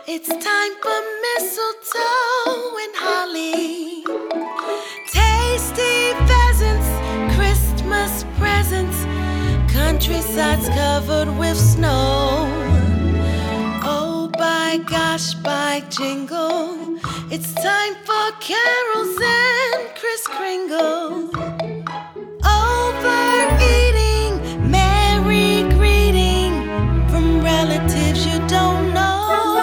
It's time for mistletoe and holly. Tasty pheasants, Christmas presents, countrysides covered with snow. Oh, by gosh, by jingle, it's time for carols and Kris Kringle. Overeating, merry greeting from relatives you don't know.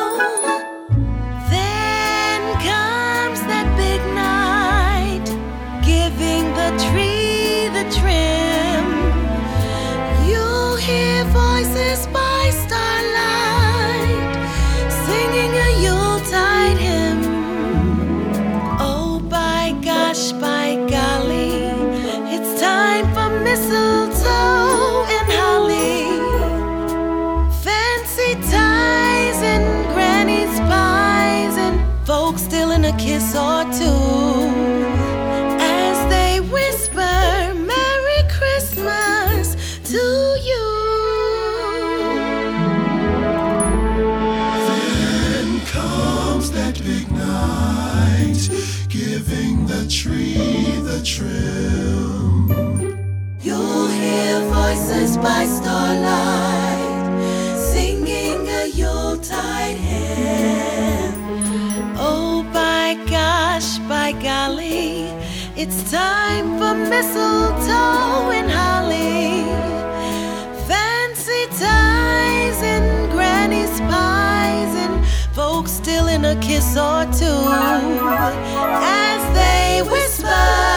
Then comes that big night, giving the tree the trim. You'll hear voices by starlight, singing a Yuletide hymn. Oh, by gosh, by golly, it's time for mistletoe and holly. Fancy ties and granny's pies and folks stealing a kiss or two as they whisper Merry Christmas to you. Then comes that big night, giving the tree the trim. You'll hear voices by starlight, singing a Yuletide hymn. Oh, by gosh, by golly, it's time for mistletoe and holly. Fancy ties and granny's pies and folks stealing a kiss or two as they whisper